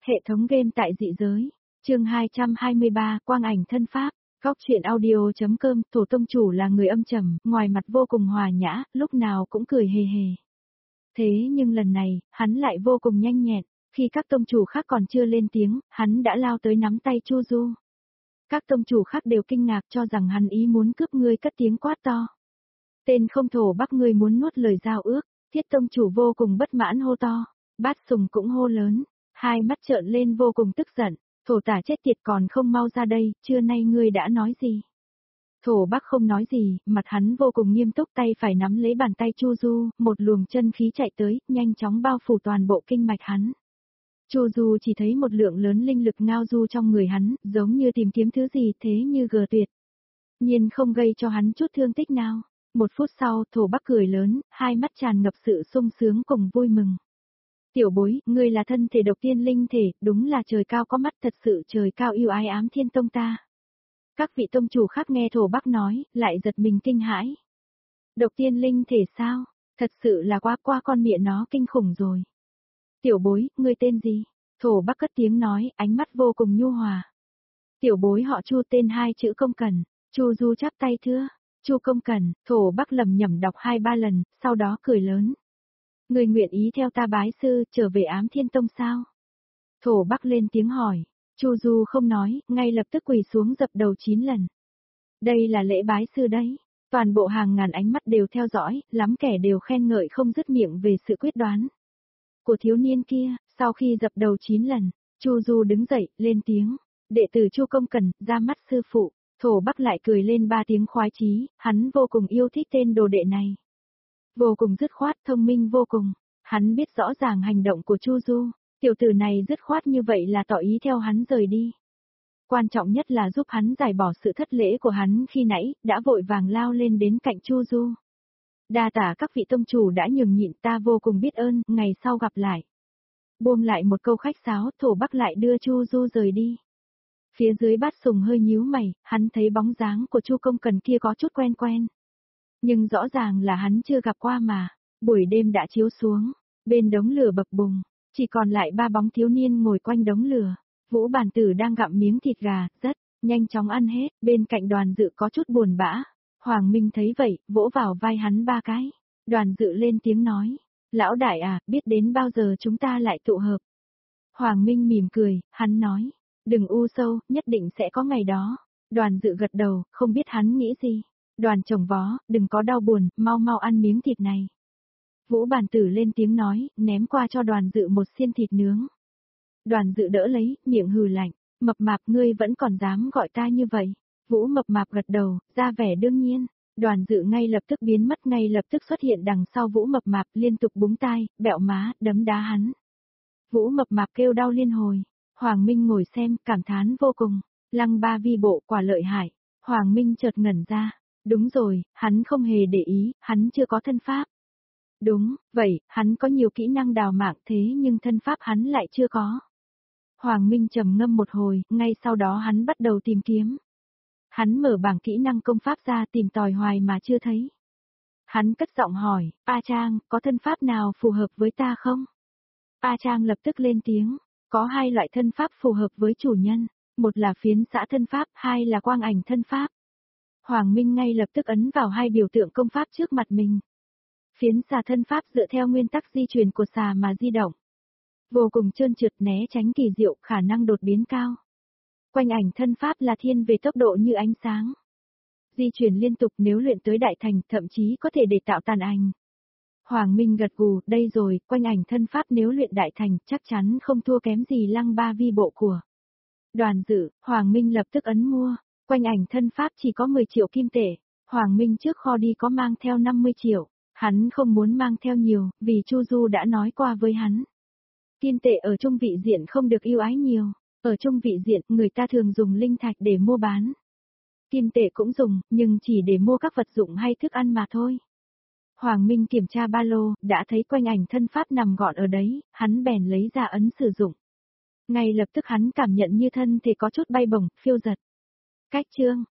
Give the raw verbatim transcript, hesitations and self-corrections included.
Hệ thống game tại dị giới. Chương hai trăm hai mươi ba, Quang ảnh thân pháp. Góc truyện audio.com, Thổ tông chủ là người âm trầm, ngoài mặt vô cùng hòa nhã, lúc nào cũng cười hề hề. Thế nhưng lần này, hắn lại vô cùng nhanh nhẹn, khi các tông chủ khác còn chưa lên tiếng, hắn đã lao tới nắm tay Chu Du. Các tông chủ khác đều kinh ngạc cho rằng hắn ý muốn cướp ngươi, cất tiếng quát to. Tên không thổ Bắc, ngươi muốn nuốt lời giao ước. Thiết tông chủ vô cùng bất mãn hô to, Bát Sùng cũng hô lớn, hai mắt trợn lên vô cùng tức giận, Thổ tả chết tiệt, còn không mau ra đây, trưa nay ngươi đã nói gì? Thổ Bắc không nói gì, mặt hắn vô cùng nghiêm túc, tay phải nắm lấy bàn tay Chu Du, một luồng chân khí chạy tới, nhanh chóng bao phủ toàn bộ kinh mạch hắn. Chu Du chỉ thấy một lượng lớn linh lực ngao du trong người hắn, giống như tìm kiếm thứ gì thế như gờ tuyệt. Nhiên không gây cho hắn chút thương tích nào. Một phút sau, Thổ Bắc cười lớn, hai mắt tràn ngập sự sung sướng cùng vui mừng. Tiểu bối, ngươi là thân thể độc tiên linh thể, đúng là trời cao có mắt, thật sự trời cao yêu ái ám thiên tông ta. Các vị tông chủ khác nghe Thổ Bắc nói, lại giật mình kinh hãi. Độc tiên linh thể sao? Thật sự là quá qua con mẹ nó kinh khủng rồi. Tiểu bối, ngươi tên gì? Thổ Bắc cất tiếng nói, ánh mắt vô cùng nhu hòa. Tiểu bối họ Chu, tên hai chữ Công Cẩn. Chu Du chắp tay thưa. Chu Công Cẩn. Thổ Bắc lầm nhầm đọc hai ba lần, sau đó cười lớn. Người nguyện ý theo ta bái sư, trở về ám thiên tông sao? Thổ Bắc lên tiếng hỏi. Chu Du không nói, ngay lập tức quỳ xuống dập đầu chín lần. Đây là lễ bái sư đấy. Toàn bộ hàng ngàn ánh mắt đều theo dõi, lắm kẻ đều khen ngợi không dứt miệng về sự quyết đoán của thiếu niên kia. Sau khi dập đầu chín lần, Chu Du đứng dậy, lên tiếng. Đệ tử Chu Công Cẩn, ra mắt sư phụ. Thổ Bắc lại cười lên ba tiếng khoái chí, hắn vô cùng yêu thích tên đồ đệ này. Vô cùng dứt khoát, thông minh vô cùng. Hắn biết rõ ràng hành động của Chu Du, tiểu tử này dứt khoát như vậy là tỏ ý theo hắn rời đi. Quan trọng nhất là giúp hắn giải bỏ sự thất lễ của hắn khi nãy, đã vội vàng lao lên đến cạnh Chu Du. Đa tả các vị tông chủ đã nhường nhịn, ta vô cùng biết ơn, ngày sau gặp lại. Buông lại một câu khách sáo, Thổ Bắc lại đưa Chu Du rời đi. Phía dưới Bát Sùng hơi nhíu mày, hắn thấy bóng dáng của Chu Công Cẩn kia có chút quen quen. Nhưng rõ ràng là hắn chưa gặp qua mà. Buổi đêm đã chiếu xuống, bên đống lửa bập bùng, chỉ còn lại ba bóng thiếu niên ngồi quanh đống lửa. Vũ Bản Tử đang gặm miếng thịt gà, rất nhanh chóng ăn hết, bên cạnh Đoàn Dự có chút buồn bã. Hoàng Minh thấy vậy, vỗ vào vai hắn ba cái. Đoàn Dự lên tiếng nói, lão đại à, biết đến bao giờ chúng ta lại tụ hợp. Hoàng Minh mỉm cười, hắn nói, đừng u sâu, nhất định sẽ có ngày đó. Đoàn Dự gật đầu, không biết hắn nghĩ gì. Đoàn Trồng Vó, đừng có đau buồn, mau mau ăn miếng thịt này. Vũ Bản Tử lên tiếng nói, ném qua cho Đoàn Dự một xiên thịt nướng. Đoàn Dự đỡ lấy, miệng hừ lạnh, mập mạp, ngươi vẫn còn dám gọi ta như vậy. Vũ mập mạp gật đầu, ra vẻ đương nhiên. Đoàn Dự ngay lập tức biến mất, ngay lập tức xuất hiện đằng sau Vũ mập mạp, liên tục búng tai, bẹo má, đấm đá hắn. Vũ mập mạp kêu đau liên hồi. Hoàng Minh ngồi xem, cảm thán vô cùng. Lăng Ba Vi bộ quả lợi hại. Hoàng Minh chợt ngẩn ra. Đúng rồi, hắn không hề để ý, hắn chưa có thân pháp. Đúng, vậy, hắn có nhiều kỹ năng đào mạng thế nhưng thân pháp hắn lại chưa có. Hoàng Minh trầm ngâm một hồi, ngay sau đó hắn bắt đầu tìm kiếm. Hắn mở bảng kỹ năng công pháp ra tìm tòi hoài mà chưa thấy. Hắn cất giọng hỏi, A Trang, có thân pháp nào phù hợp với ta không? A Trang lập tức lên tiếng, có hai loại thân pháp phù hợp với chủ nhân, một là phiến xã thân pháp, hai là quang ảnh thân pháp. Hoàng Minh ngay lập tức ấn vào hai biểu tượng công pháp trước mặt mình. Phiến xà thân pháp dựa theo nguyên tắc di chuyển của xà mà di động. Vô cùng trơn trượt, né tránh kỳ diệu, khả năng đột biến cao. Quanh ảnh thân pháp là thiên về tốc độ như ánh sáng. Di chuyển liên tục, nếu luyện tới đại thành, thậm chí có thể để tạo tàn ảnh. Hoàng Minh gật gù, đây rồi, quanh ảnh thân pháp nếu luyện đại thành, chắc chắn không thua kém gì Lăng Ba Vi bộ của Đoàn Dự. Hoàng Minh lập tức ấn mua. Quanh ảnh thân pháp chỉ có mười triệu kim tệ. Hoàng Minh trước kho đi có mang theo năm mươi triệu. Hắn không muốn mang theo nhiều, vì Chu Du đã nói qua với hắn. Kim tệ ở trung vị diện không được yêu ái nhiều. Ở trung vị diện, người ta thường dùng linh thạch để mua bán. Kim tệ cũng dùng, nhưng chỉ để mua các vật dụng hay thức ăn mà thôi. Hoàng Minh kiểm tra ba lô, đã thấy quanh ảnh thân pháp nằm gọn ở đấy, hắn bèn lấy ra ấn sử dụng. Ngay lập tức hắn cảm nhận như thân thể có chút bay bổng, phiêu giật. Cách chương,